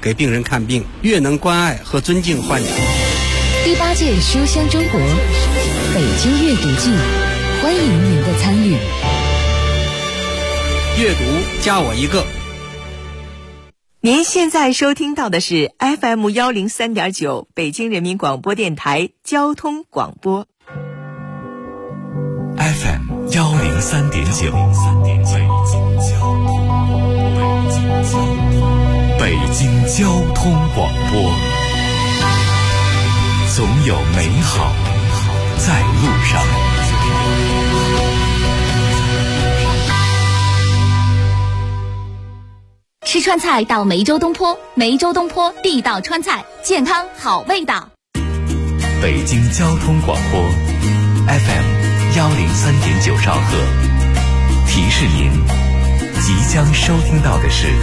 给病人看病，越能关爱和尊敬患者。 第8届书香中国北京阅读季，欢迎您的参与。 阅读加我一个。 您现在收听到的是 FM 103.9北京人民广播电台交通广播。 FM 103.9，北京交通广播，总有美好在路上。 吃川菜到梅州东坡，梅州东坡地道川菜，健康好味道。 北京交通广播 FM 103.9兆赫，提示您即将收听到的是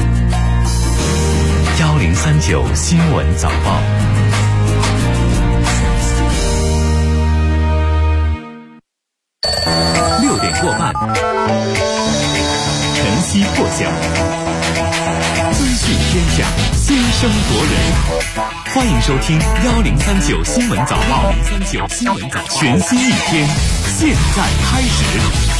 1039新闻早报。6点过半，晨曦破晓，资讯天下，先声夺人。欢迎收听1039新闻早报，全新一天，现在开始。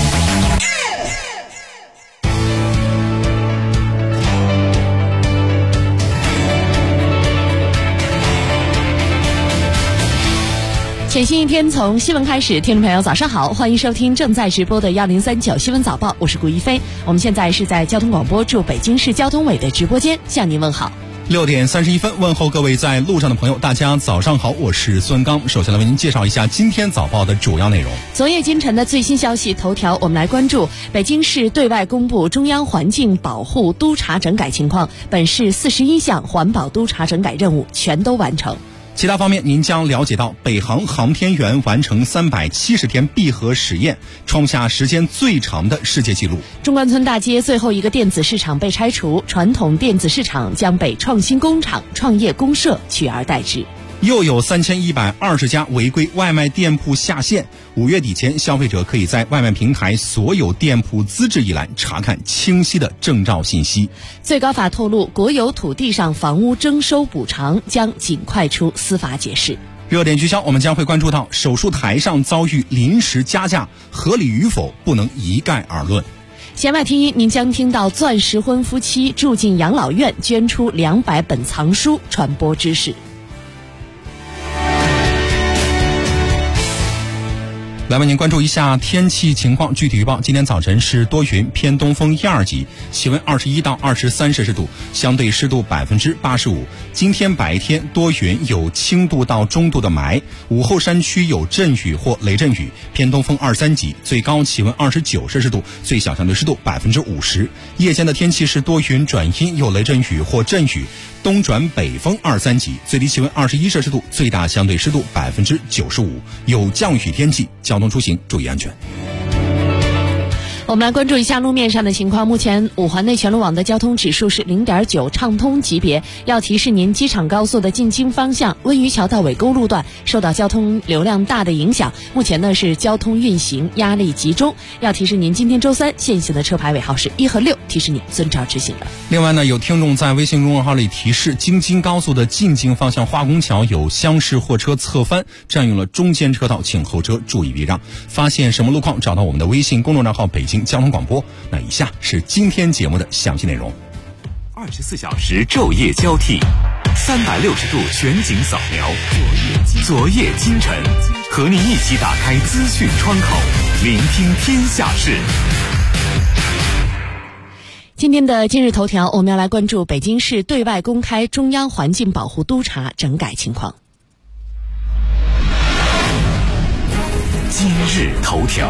全新一天从新闻开始，听众朋友早上好，欢迎收听正在直播的1039新闻早报，我是顾一飞。我们现在是在交通广播驻北京市交通委的直播间向您问好。 6点31分，问候各位在路上的朋友，大家早上好，我是孙刚。首先来为您介绍一下今天早报的主要内容。 昨夜今晨的最新消息头条，我们来关注北京市对外公布中央环境保护督查整改情况，本市41项环保督查整改任务全都完成。 其他方面，您将了解到北航航天员完成370天闭合实验，创下时间最长的世界纪录。 中关村大街最后一个电子市场被拆除，传统电子市场将被创新工厂、创业公社取而代之。 又有3120家违规外卖店铺下线，5月底前，消费者可以在外卖平台所有店铺资质一栏查看清晰的证照信息。 最高法透露，国有土地上房屋征收补偿将尽快出司法解释。 热点聚焦，我们将会关注到手术台上遭遇临时加价，合理与否不能一概而论。 弦外听音，您将听到钻石婚夫妻住进养老院，捐出200本藏书，传播知识。 来为您关注一下天气情况，具体预报：今天早晨是多云，偏东风1、2级，气温21到23摄氏度，相对湿度85%。今天白天多云，有轻度到中度的霾，午后山区有阵雨或雷阵雨，偏东风2、3级，最高气温29摄氏度，最小相对湿度50%。夜间的天气是多云转阴，有雷阵雨或阵雨，东转北风2、3级，最低气温21摄氏度，最大相对湿度95%，有降雨天气，交通出行注意安全。 我们来关注一下路面上的情况。目前5环内全路网的交通指数是0.9，畅通级别。要提示您，机场高速的进京方向温榆桥到尾沟路段受到交通流量大的影响，目前呢是交通运行压力集中。要提示您，今天周3限行的车牌尾号是1和6，提示您遵照执行了。 另外呢，有听众在微信公众号里提示，京津高速的进京方向化工桥有厢式货车侧翻，占用了中间车道，请后车注意避让。发现什么路况，找到我们的微信公众账号北京交通广播。那以下是今天节目的详细内容。 24小时昼夜交替，360度全景扫描，昨夜今晨，和您一起打开资讯窗口，聆听天下事。 今天的今日头条，我们要来关注北京市对外公开中央环境保护督查整改情况。 今日头条。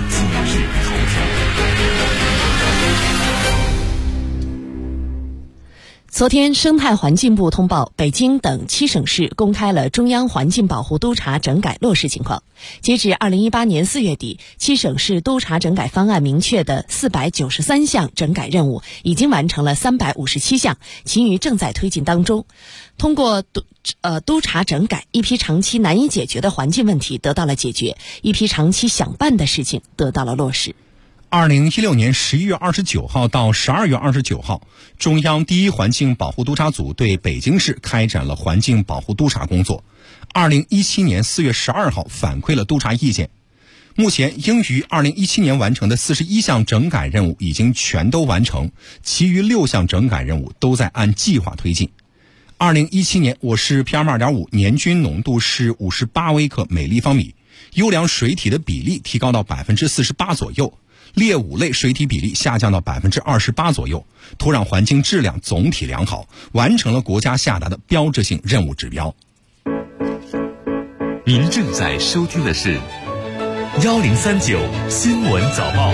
昨天，生态环境部通报，北京等7省市公开了中央环境保护督查整改落实情况。截至2018年4月底，7省市督查整改方案明确的493项整改任务已经完成了357项，其余正在推进当中。通过督查整改，一批长期难以解决的环境问题得到了解决，一批长期想办的事情得到了落实。 2016年11月29号到12月29号，中央第一环境保护督察组对北京市开展了环境保护督察工作。2017年4月12号反馈了督察意见。目前应于2017年完成的41项整改任务已经全都完成，其余6项整改任务都在按计划推进。2017年我市 PM2.5 年均浓度是58微克每立方米，优良水体的比例提高到 48% 左右，劣五类水体比例下降到 28% 左右，土壤环境质量总体良好，完成了国家下达的标志性任务指标。 您正在收听的是1039新闻早报。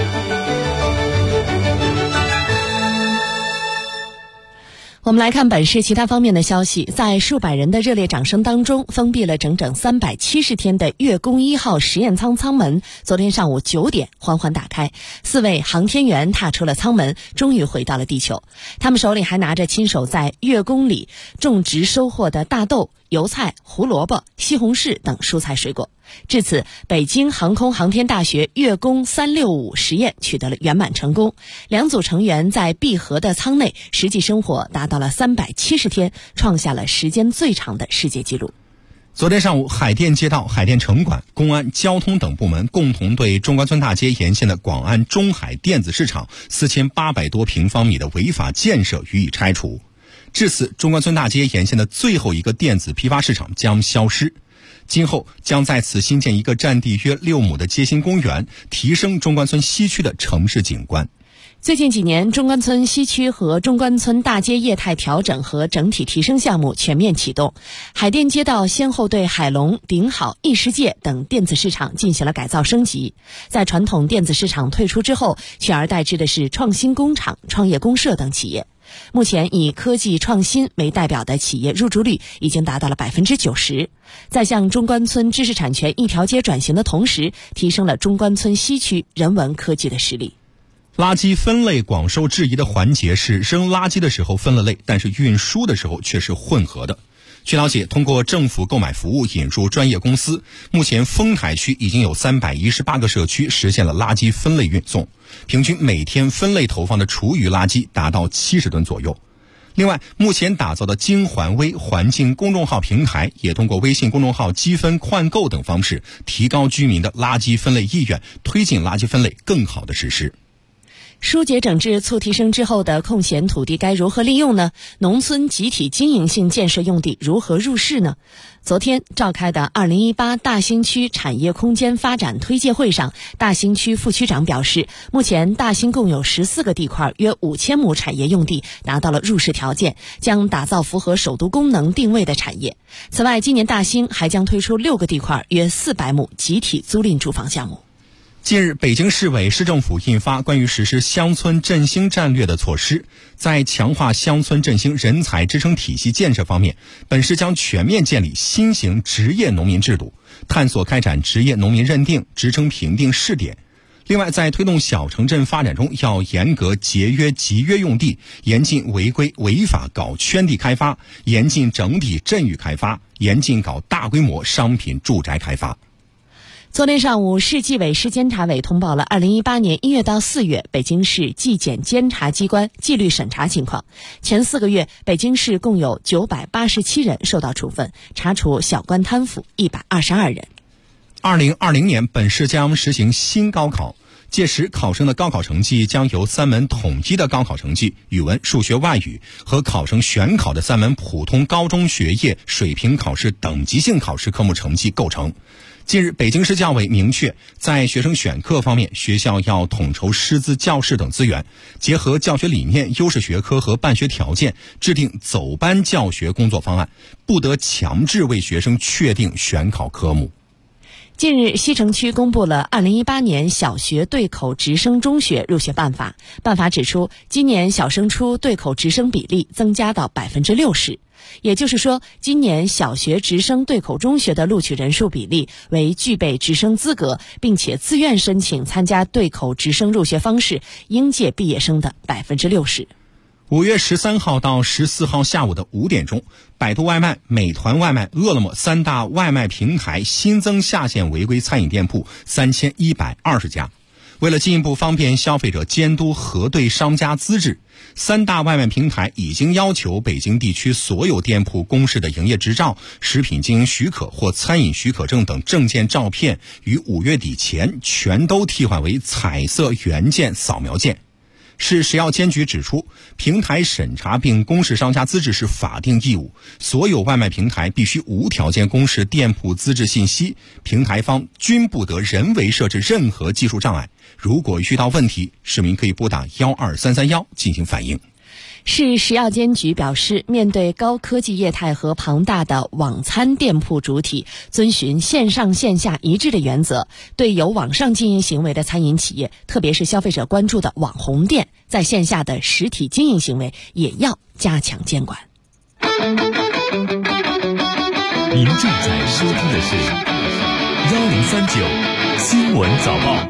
我们来看本市其他方面的消息。在数百人的热烈掌声当中，封闭了整整370天的月宫1号实验舱舱门昨天上午9点缓缓打开，4位航天员踏出了舱门，终于回到了地球。他们手里还拿着亲手在月宫里种植收获的大豆、油菜、胡萝卜、西红柿等蔬菜水果。至此，北京航空航天大学月宫365实验取得了圆满成功。2组成员在闭合的舱内实际生活达到了370天，创下了时间最长的世界纪录。 昨天上午，海淀街道、海淀城管、公安、交通等部门共同对中关村大街沿线的广安中海电子市场4800多平方米的违法建设予以拆除。至此，中关村大街沿线的最后一个电子批发市场将消失。今后将在此新建一个占地约6亩的街心公园，提升中关村西区的城市景观。 最近几年，中关村西区和中关村大街业态调整和整体提升项目全面启动。海淀街道先后对海龙、顶好、异世界等电子市场进行了改造升级。在传统电子市场退出之后，取而代之的是创新工厂、创业公社等企业。目前以科技创新为代表的企业入驻率已经达到了 90%， 在向中关村知识产权一条街转型的同时，提升了中关村西区人文科技的实力。 垃圾分类广受质疑的环节是扔垃圾的时候分了类，但是运输的时候却是混合的。据了解，通过政府购买服务引入专业公司，目前丰台区已经有318个社区实现了垃圾分类运送，平均每天分类投放的厨余垃圾达到70吨左右。另外，目前打造的京环微环境公众号平台也通过微信公众号积分换购等方式，提高居民的垃圾分类意愿，推进垃圾分类更好的实施。 疏解整治促提升之后的空闲土地该如何利用呢？农村集体经营性建设用地如何入市呢？昨天召开的2018大兴区产业空间发展推介会上，大兴区副区长表示，目前大兴共有14个地块，约5000亩产业用地达到了入市条件，将打造符合首都功能定位的产业。此外，今年大兴还将推出6个地块，约400亩集体租赁住房项目。 近日，北京市委市政府印发关于实施乡村振兴战略的措施，在强化乡村振兴人才支撑体系建设方面，本市将全面建立新型职业农民制度，探索开展职业农民认定、职称评定试点。另外，在推动小城镇发展中，要严格节约集约用地，严禁违规违法搞圈地开发，严禁整体镇域开发，严禁搞大规模商品住宅开发。 昨天上午，市纪委市监察委通报了2018年1月到4月北京市纪检监察机关纪律审查情况。前4个月，北京市共有987人受到处分，查处小官贪腐122人。 2020年，本市将实行新高考，届时考生的高考成绩将由3门统一的高考成绩语文、数学、外语和考生选考的3门普通高中学业水平考试等级性考试科目成绩构成。近日，北京市教委明确，在学生选课方面，学校要统筹师资、教室等资源，结合教学理念、优势学科和办学条件，制定走班教学工作方案，不得强制为学生确定选考科目。 近日，西城区公布了2018年小学对口直升中学入学办法。办法指出，今年小升初对口直升比例增加到 60%。也就是说，今年小学直升对口中学的录取人数比例为具备直升资格并且自愿申请参加对口直升入学方式应届毕业生的 60%。 5月13号到14号下午的5点钟，百度外卖、美团外卖、饿了么3大外卖平台新增下线违规餐饮店铺3120家。 为了进一步方便消费者监督核对商家资质，3大外卖平台已经要求北京地区所有店铺公示的营业执照、食品经营许可或餐饮许可证等证件照片于5月底前全都替换为彩色原件扫描件。市食药监局指出，平台审查并公示商家资质是法定义务，所有外卖平台必须无条件公示店铺资质信息，平台方均不得人为设置任何技术障碍。如果遇到问题，市民可以拨打12331进行反映。 市食药监局表示，面对高科技业态和庞大的网餐店铺主体，遵循线上线下一致的原则，对有网上经营行为的餐饮企业，特别是消费者关注的网红店，在线下的实体经营行为也要加强监管。 您正在收听的是1039新闻早报。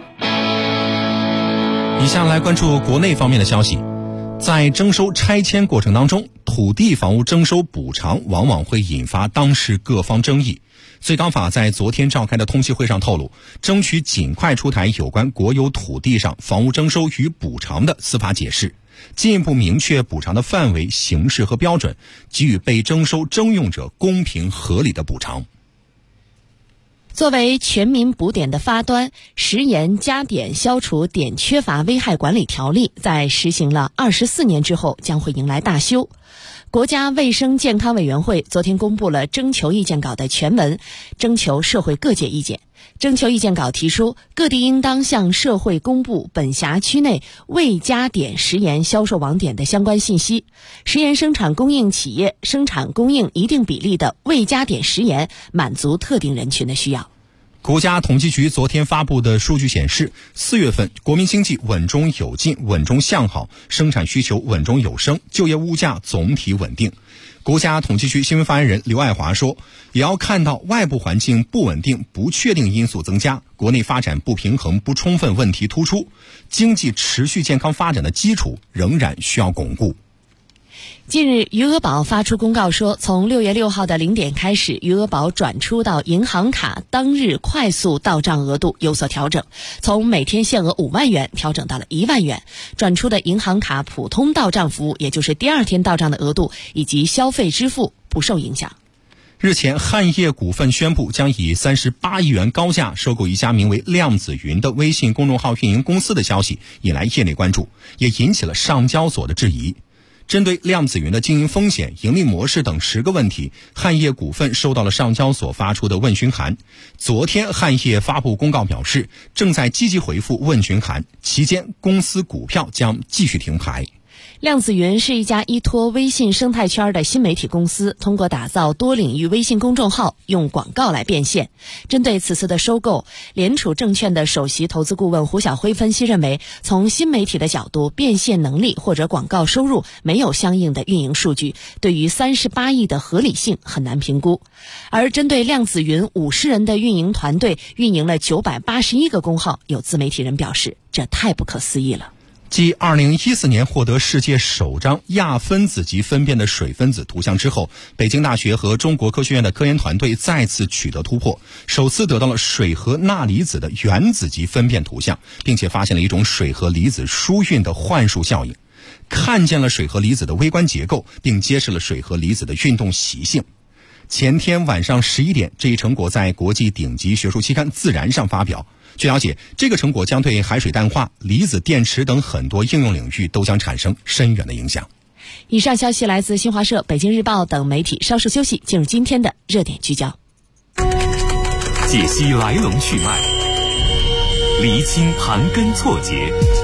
以下来关注国内方面的消息。在征收拆迁过程当中，土地房屋征收补偿往往会引发当事各方争议。最高法在昨天召开的通气会上透露，争取尽快出台有关国有土地上房屋征收与补偿的司法解释，进一步明确补偿的范围、形式和标准，给予被征收征用者公平合理的补偿。 作为全民补点的发端，食盐加点消除碘缺乏危害管理条例在实行了24年之后将会迎来大修。国家卫生健康委员会昨天公布了征求意见稿的全文，征求社会各界意见。征求意见稿提出，各地应当向社会公布本辖区内未加碘食盐销售网点的相关信息。食盐生产供应企业生产供应一定比例的未加碘食盐，满足特定人群的需要。 国家统计局昨天发布的数据显示，4月份国民经济稳中有进，稳中向好，生产需求稳中有升，就业物价总体稳定。国家统计局新闻发言人刘爱华说，也要看到外部环境不稳定、不确定因素增加，国内发展不平衡不充分问题突出，经济持续健康发展的基础仍然需要巩固。 近日，余额宝发出公告说，从6月6号的0点开始，余额宝转出到银行卡当日快速到账额度有所调整，从每天限额5万元调整到了1万元。转出的银行卡普通到账服务，也就是第二天到账的额度以及消费支付不受影响。 日前，汉业股份宣布将以38亿元高价收购一家名为量子云的微信公众号运营公司的消息，引来业内关注，也引起了上交所的质疑。针对量子云的经营风险、盈利模式等10个问题，汉业股份收到了上交所发出的问询函。昨天，汉业发布公告表示，正在积极回复问询函，期间公司股票将继续停牌。 量子云是一家依托微信生态圈的新媒体公司，通过打造多领域微信公众号，用广告来变现。针对此次的收购，联储证券的首席投资顾问胡晓辉分析认为，从新媒体的角度，变现能力或者广告收入没有相应的运营数据，对于38亿的合理性很难评估。而针对量子云50人的运营团队运营了981个公号，有自媒体人表示，这太不可思议了。 继2014年获得世界首张亚分子级分辨的水分子图像之后，北京大学和中国科学院的科研团队再次取得突破，首次得到了水和钠离子的原子级分辨图像，并且发现了一种水和离子疏运的幻术效应，看见了水和离子的微观结构，并揭示了水和离子的运动习性。前天晚上11点，这一成果在国际顶级学术期刊《自然》上发表。据了解，这个成果将对海水淡化、离子电池等很多应用领域都将产生深远的影响。 以上消息来自新华社、北京日报等媒体。稍事休息，进入今天的热点聚焦， 解析来龙去脉，厘清盘根错节，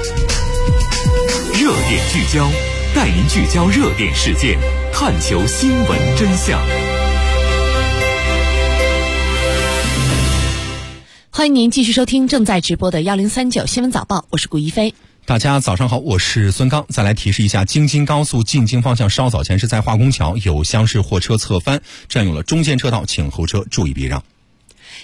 热点聚焦，带您聚焦热点事件，探求新闻真相。 欢迎您继续收听正在直播的1039新闻早报，我是顾一飞。 大家早上好，我是孙刚。再来提示一下，京津高速进京方向稍早前是在化工桥有厢式货车侧翻，占用了中间车道，请后车注意避让。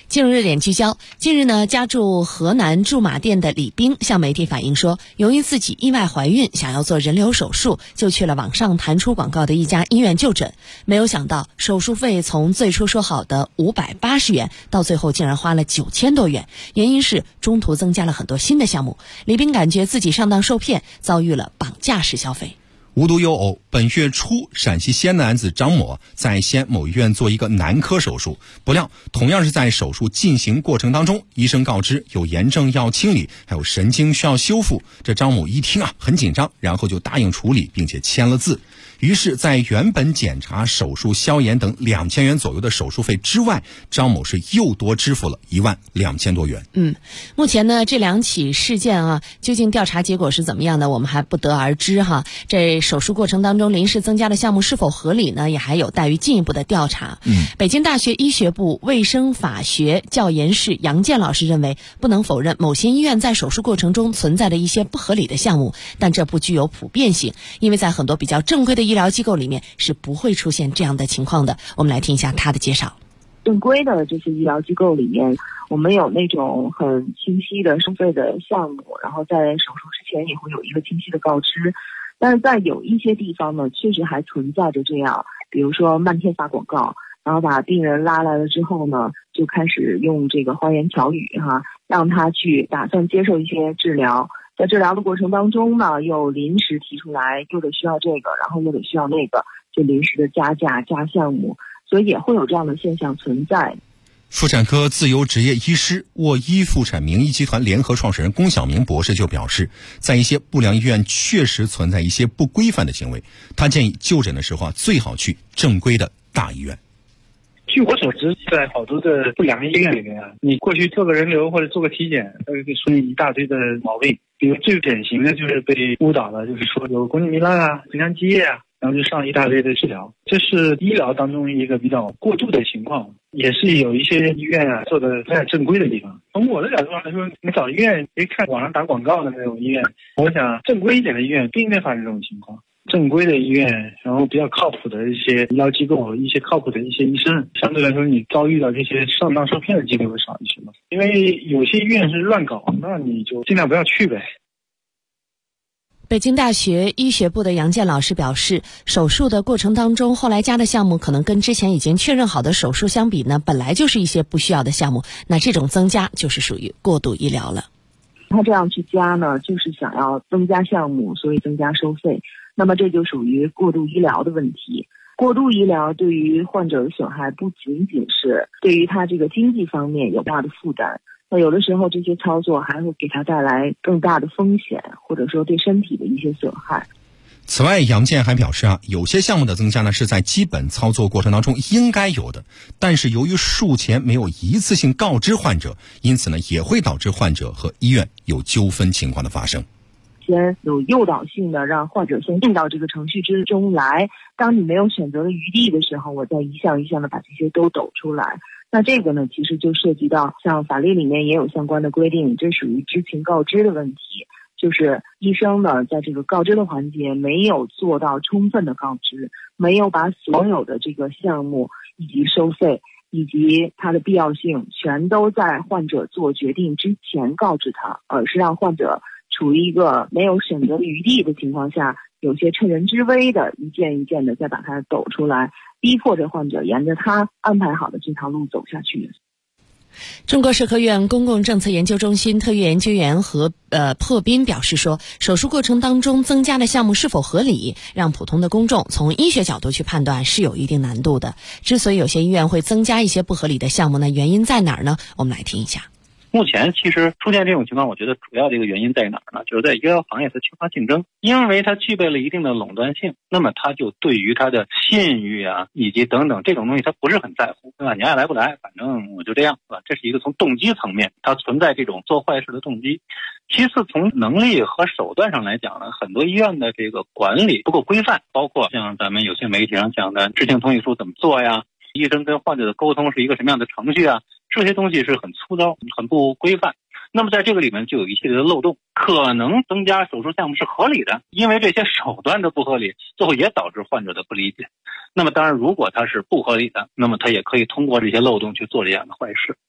进入热点聚焦，近日呢，家住河南驻马店的李冰向媒体反映说，由于自己意外怀孕，想要做人流手术，就去了网上弹出广告的一家医院就诊。没有想到，手术费从最初说好的580元，到最后竟然花了9000多元。原因是中途增加了很多新的项目。李冰感觉自己上当受骗，遭遇了绑架式消费。 无独有偶，本月初，陕西西安男子张某在西安某医院做一个男科手术，不料同样是在手术进行过程当中，医生告知有炎症要清理，还有神经需要修复。这张某一听很紧张，然后就答应处理，并且签了字。于是在原本检查、手术、消炎等2000元左右的手术费之外，张某是又多支付了12000多元。 目前呢，这2起事件究竟调查结果是怎么样的，我们还不得而知哈。这手术过程当中临时增加的项目是否合理呢，也还有待于进一步的调查。北京大学医学部卫生法学教研室杨健老师认为，不能否认某些医院在手术过程中存在的一些不合理的项目，但这不具有普遍性，因为在很多比较正规的医疗机构里面是不会出现这样的情况的。我们来听一下他的介绍。 正规的这些医疗机构里面，我们有那种很清晰的收费的项目，然后在手术之前也会有一个清晰的告知。但是在有一些地方呢，确实还存在着这样，比如说漫天发广告，然后把病人拉来了之后呢，就开始用这个花言巧语让他去打算接受一些治疗。在治疗的过程当中呢，又临时提出来又得需要这个，然后又得需要那个，就临时的加价加项目，所以也会有这样的现象存在。 妇产科自由职业医师沃医妇产名医集团联合创始人龚晓明博士就表示，在一些不良医院确实存在一些不规范的行为，他建议就诊的时候最好去正规的大医院。 据我所知，在好多的不良医院里面你过去做个人流或者做个体检，会说你一大堆的毛病。比如最典型的就是被误导的，就是说有宫颈糜烂盆腔积液然后就上一大堆的治疗，这是医疗当中一个比较过度的情况，也是有一些医院做的不太正规的地方。从我的角度上来说，你找医院别看网上打广告的那种医院，我想正规一点的医院不应该发生这种情况。正规的医院，然后比较靠谱的一些医疗机构，一些靠谱的一些医生，相对来说你遭遇到这些上当受骗的机会会少一些嘛。因为有些医院是乱搞，那你就尽量不要去呗。 北京大学医学部的杨健老师表示，手术的过程当中后来加的项目可能跟之前已经确认好的手术相比呢，本来就是一些不需要的项目，那这种增加就是属于过度医疗了。 他这样去加呢，就是想要增加项目，所以增加收费，那么这就属于过度医疗的问题。过度医疗对于患者的损害不仅仅是对于他这个经济方面有大的负担，那有的时候这些操作还会给他带来更大的风险，或者说对身体的一些损害。 此外，杨健还表示有些项目的增加呢是在基本操作过程当中应该有的，但是由于术前没有一次性告知患者，因此呢也会导致患者和医院有纠纷情况的发生。 先有诱导性的让患者先进到这个程序之中来，当你没有选择的余地的时候，我再一项一项的把这些都抖出来。那这个呢，其实就涉及到像法律里面也有相关的规定，这属于知情告知的问题。就是医生呢，在这个告知的环节没有做到充分的告知，没有把所有的这个项目以及收费以及它的必要性全都在患者做决定之前告知他，而是让患者处于一个没有选择余地的情况下，有些趁人之危的一件一件的再把它抖出来，逼迫着患者沿着他安排好的这条路走下去。 中国社科院公共政策研究中心特约研究员何破斌表示说，手术过程当中增加的项目是否合理，让普通的公众从医学角度去判断是有一定难度的。之所以有些医院会增加一些不合理的项目呢，原因在哪儿呢？我们来听一下。 目前其实出现这种情况，我觉得主要的一个原因在哪儿呢？就是在医疗行业它缺乏竞争，因为它具备了一定的垄断性，那么它就对于它的信誉以及等等这种东西它不是很在乎，对吧？你爱来不来，反正我就这样，对吧？这是一个从动机层面，它存在这种做坏事的动机。其次，从能力和手段上来讲呢，很多医院的这个管理不够规范，包括像咱们有些媒体上讲的知情同意书怎么做呀，医生跟患者的沟通是一个什么样的程序这些东西是很粗糙很不规范。那么在这个里面就有一系列的漏洞，可能增加手术项目是合理的，因为这些手段的不合理最后也导致患者的不理解。那么当然如果它是不合理的，那么它也可以通过这些漏洞去做这样的坏事。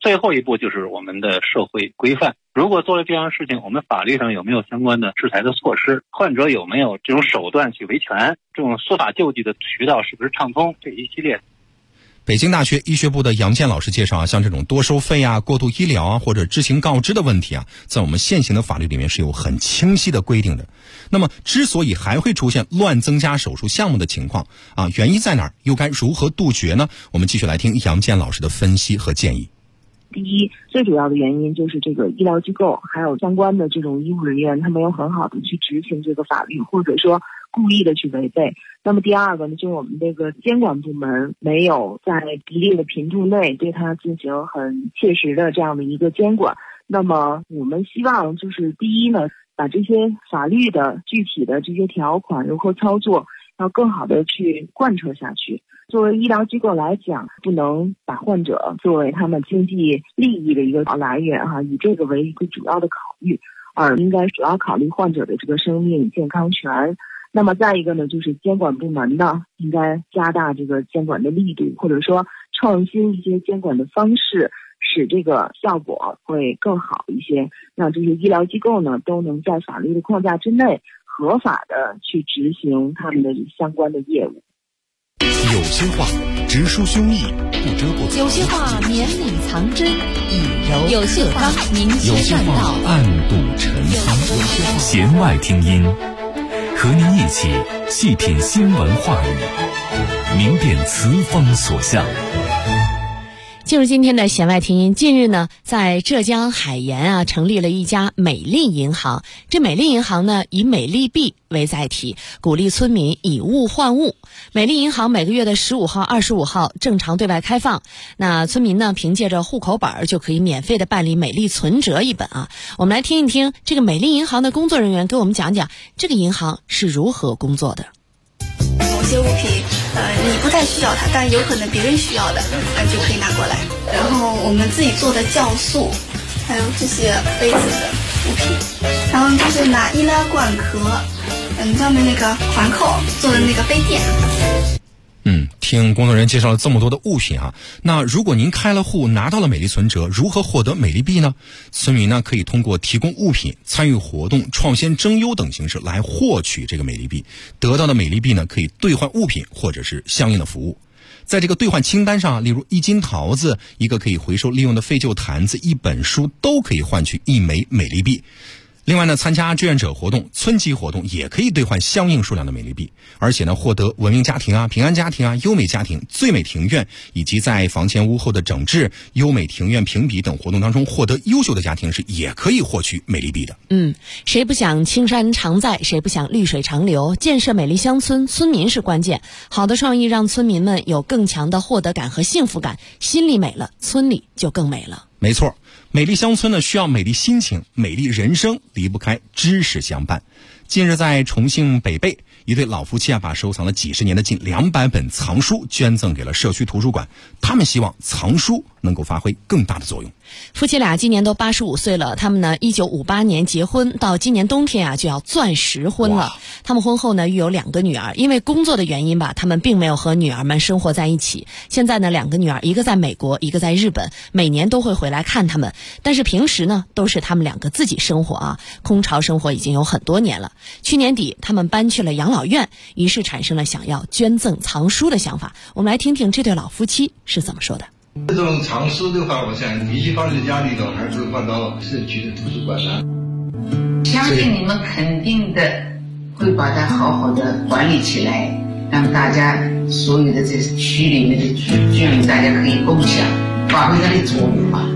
最后一步就是我们的社会规范。如果做了这样的事情，我们法律上有没有相关的制裁的措施？患者有没有这种手段去维权？这种司法救济的渠道是不是畅通？这一系列。 北京大学医学部的杨健老师介绍啊，像这种多收费啊、过度医疗啊或者知情告知的问题啊，在我们现行的法律里面是有很清晰的规定的。那么之所以还会出现乱增加手术项目的情况啊，原因在哪儿？又该如何杜绝呢？我们继续来听杨健老师的分析和建议。 第一，最主要的原因就是这个医疗机构还有相关的这种医务人员，他没有很好的去执行这个法律，或者说故意的去违背。那么第二个呢，就是我们这个监管部门没有在一定的频度内对它进行很切实的这样的一个监管。那么我们希望就是第一呢，把这些法律的具体的这些条款如何操作，要更好的去贯彻下去。作为医疗机构来讲，不能把患者作为他们经济利益的一个来源以这个为一个主要的考虑，而应该主要考虑患者的这个生命健康权。那么再一个呢，就是监管部门呢，应该加大这个监管的力度，或者说创新一些监管的方式，使这个效果会更好一些，让这些医疗机构呢都能在法律的框架之内合法的去执行他们的相关的业务。 有些话直抒胸臆，不遮不藏； 有些话绵里藏针，以柔有些话明有些确话道， 暗度陈仓。弦外听音，和您一起细品新闻话语，明辨词风所向。 进入今天的弦外听音。近日呢，在浙江海盐成立了一家美丽银行。这美丽银行呢，以美丽币为载体，鼓励村民以物换物。美丽银行每个月的15号、25号正常对外开放。那村民呢，凭借着户口本就可以免费的办理美丽存折一本啊。我们来听一听这个美丽银行的工作人员给我们讲讲这个银行是如何工作的。 某些物品你不太需要它，但有可能别人需要的，就可以拿过来。然后我们自己做的酵素，还有这些杯子的物品，然后就是拿易拉罐壳上面那个环扣做的那个杯垫。 听工作人员介绍了这么多的物品啊，那如果您开了户拿到了美丽存折，如何获得美丽币呢？村民呢可以通过提供物品、参与活动、创新征优等形式来获取这个美丽币，得到的美丽币呢可以兑换物品或者是相应的服务。在这个兑换清单上，例如1斤桃子、一个可以回收利用的废旧坛子、1本书都可以换取1枚美丽币。另外呢，参加志愿者活动、村级活动也可以兑换相应数量的美丽币，而且呢，获得文明家庭啊、平安家庭啊、优美家庭、最美庭院，以及在房前屋后的整治、优美庭院评比等活动当中获得优秀的家庭是也可以获取美丽币的。 谁不想青山常在，谁不想绿水长流？建设美丽乡村，村民是关键。好的创意让村民们有更强的获得感和幸福感，心里美了，村里就更美了。 没错，美丽乡村呢需要美丽心情，美丽人生离不开知识相伴。近日在重庆北碚，一对老夫妻把收藏了几十年的近200本藏书捐赠给了社区图书馆，他们希望藏书能够发挥更大的作用。 夫妻俩今年都85岁了，他们呢1958年结婚，到今年冬天就要钻石婚了。他们婚后呢育有2个女儿，因为工作的原因吧，他们并没有和女儿们生活在一起。现在呢2个女儿，一个在美国，一个在日本，每年都会回来看他们，但是平时呢都是他们2个自己生活空巢生活已经有很多年了。去年底他们搬去了养老院，于是产生了想要捐赠藏书的想法。我们来听听这对老夫妻是怎么说的。 这种藏书的话，我想比起放在家里头，还是放到社区的图书馆上。 相信你们肯定的会把它好好的管理起来，让大家所有的这区里面的居民大家可以共享，发挥它的作用吧。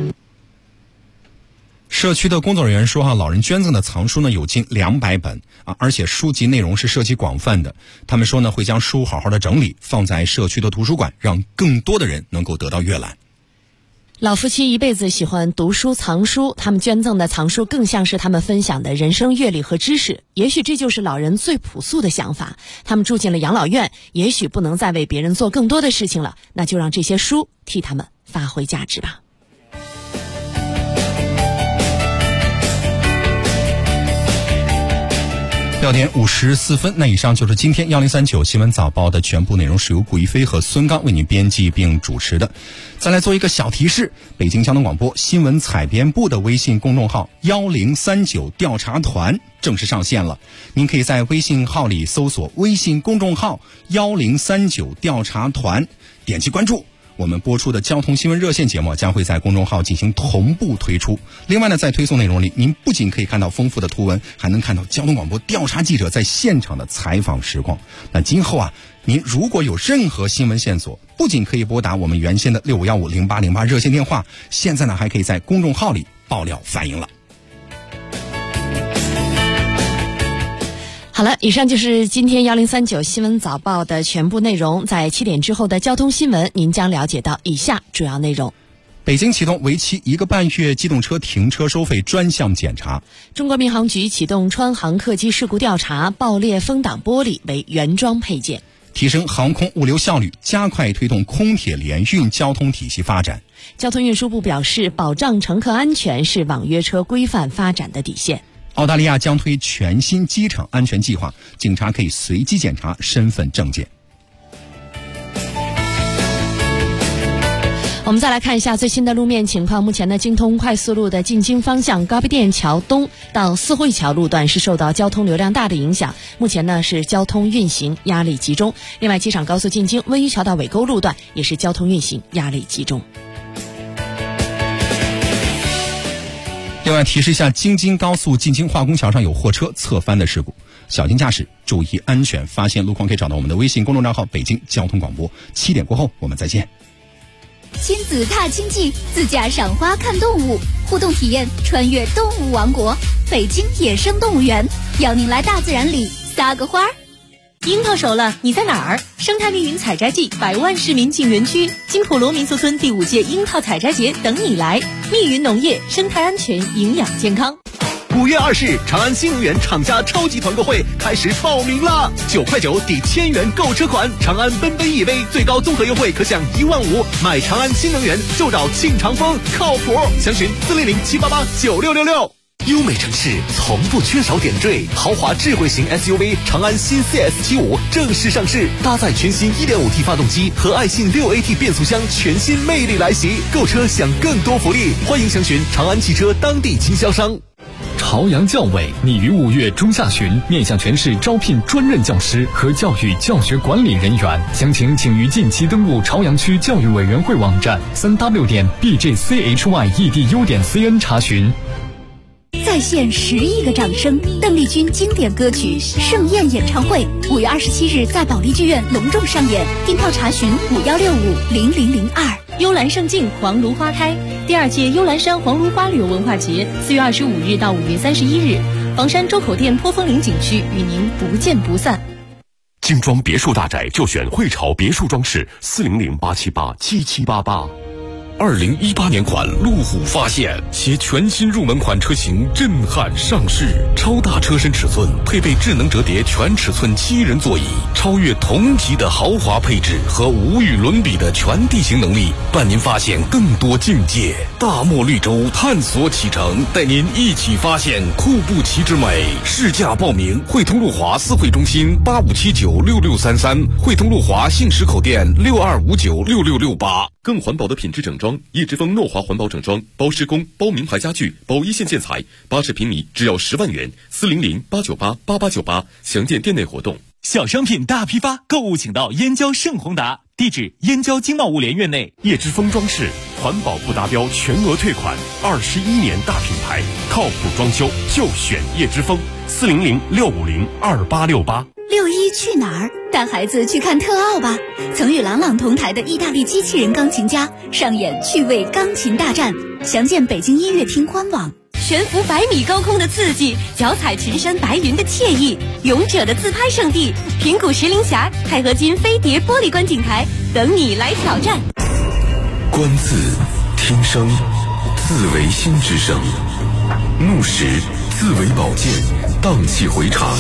社区的工作人员说老人捐赠的藏书呢有近200本而且书籍内容是涉及广泛的。他们说呢会将书好好的整理，放在社区的图书馆，让更多的人能够得到阅览。 老夫妻一辈子喜欢读书藏书，他们捐赠的藏书更像是他们分享的人生阅历和知识。也许这就是老人最朴素的想法。他们住进了养老院，也许不能再为别人做更多的事情了，那就让这些书替他们发挥价值吧。 6点54分，那以上就是今天1039新闻早报的全部内容，是由顾一飞和孙刚为您编辑并主持的。再来做一个小提示，北京交通广播新闻采编部的微信公众号1039调查团正式上线了，您可以在微信号里搜索微信公众号1039调查团，点击关注。我们播出的交通新闻热线节目将会在公众号进行同步推出。另外呢，在推送内容里，您不仅可以看到丰富的图文，还能看到交通广播调查记者在现场的采访实况。那今后啊，您如果有任何新闻线索，不仅可以拨打我们原先的65150808热线电话，现在呢还可以在公众号里爆料反映了。 好了，以上就是今天1039新闻早报的全部内容。在7点之后的交通新闻，您将了解到以下主要内容。 北京启动为期1个半月机动车停车收费专项检查。 中国民航局启动川航客机事故调查，爆裂风挡玻璃为原装配件。 提升航空物流效率，加快推动空铁联运交通体系发展。 交通运输部表示，保障乘客安全是网约车规范发展的底线。 澳大利亚将推全新机场安全计划，警察可以随机检查身份证件。 我们再来看一下最新的路面情况。目前呢，京通快速路的进京方向高碑店桥东到四惠桥路段是受到交通流量大的影响，目前呢是交通运行压力集中。另外，机场高速进京温榆桥到尾沟路段也是交通运行压力集中。 另外提示一下，京津高速进京化工桥上有货车侧翻的事故，小心驾驶，注意安全。发现路况可以找到我们的微信公众账号北京交通广播。7点过后我们再见。 亲子踏经济，自驾赏花看动物，互动体验穿越动物王国，北京野生动物园邀您来大自然里撒个花儿。 樱桃熟了，你在哪儿？生态密云采摘季，100万市民进园区，金普罗民宿村第5届樱桃采摘节等你来。密云农业，生态安全，营养健康。 5月2日，长安新能源厂家超级团购会开始报名了，9块9抵1000元购车款，长安奔奔 EV 最高综合优惠可享15000，买长安新能源就找庆长风，靠谱。详询400-788-9666。优美城市从不缺少点缀，豪华智慧型 SUV 长安新 CS75 正式上市，搭载全新 1.5T 发动机和爱信 6AT 变速箱，全新魅力来袭。购车享更多福利，欢迎详询长安汽车当地经销商。 朝阳教委拟于5月中下旬面向全市招聘专任教师和教育教学管理人员，详情请于近期登录朝阳区教育委员会网站3w.bjchyed.cn 查询。 再现10亿个掌声，邓丽君经典歌曲《盛宴》演唱会5月27日在保利剧院隆重上演，订票查询51650002。 幽兰胜境黄芦花开，第2届幽兰山黄芦花旅游文化节4月25日到5月31日，房山周口店坡峰岭景区与您不见不散。 精装别墅大宅就选汇潮别墅装饰，400-878-7788。2018年款路虎发现，携全新入门款车型震撼上市，超大车身尺寸，配备智能折叠全尺寸7人座椅，超越同级的豪华配置和无与伦比的全地形能力，伴您发现更多境界。大漠绿洲探索启程，带您一起发现库布齐之美。试驾报名：汇通路华四惠中心85796633，汇通路华信实口店62596668。更环保的品质整装，叶之峰诺华环保整装，包施工、包名牌家具、包一线建材，80平米只要10万元，400-898-8898，详见店内活动。 小商品大批发，购物请到燕郊盛宏达，地址燕郊经贸物联院内。 叶之峰装饰，环保不达标全额退款，21年大品牌，靠谱装修就选叶之峰，400-650-2868。 6·1去哪儿？带孩子去看特奥吧！曾与郎朗同台的意大利机器人钢琴家上演趣味钢琴大战，详见北京音乐厅官网。 悬浮100米高空的刺激，脚踩群山白云的惬意，勇者的自拍圣地平谷石林峡钛合金飞碟玻璃观景台等你来挑战。 观字听声，字为心之声；怒时字为宝剑，荡气回肠。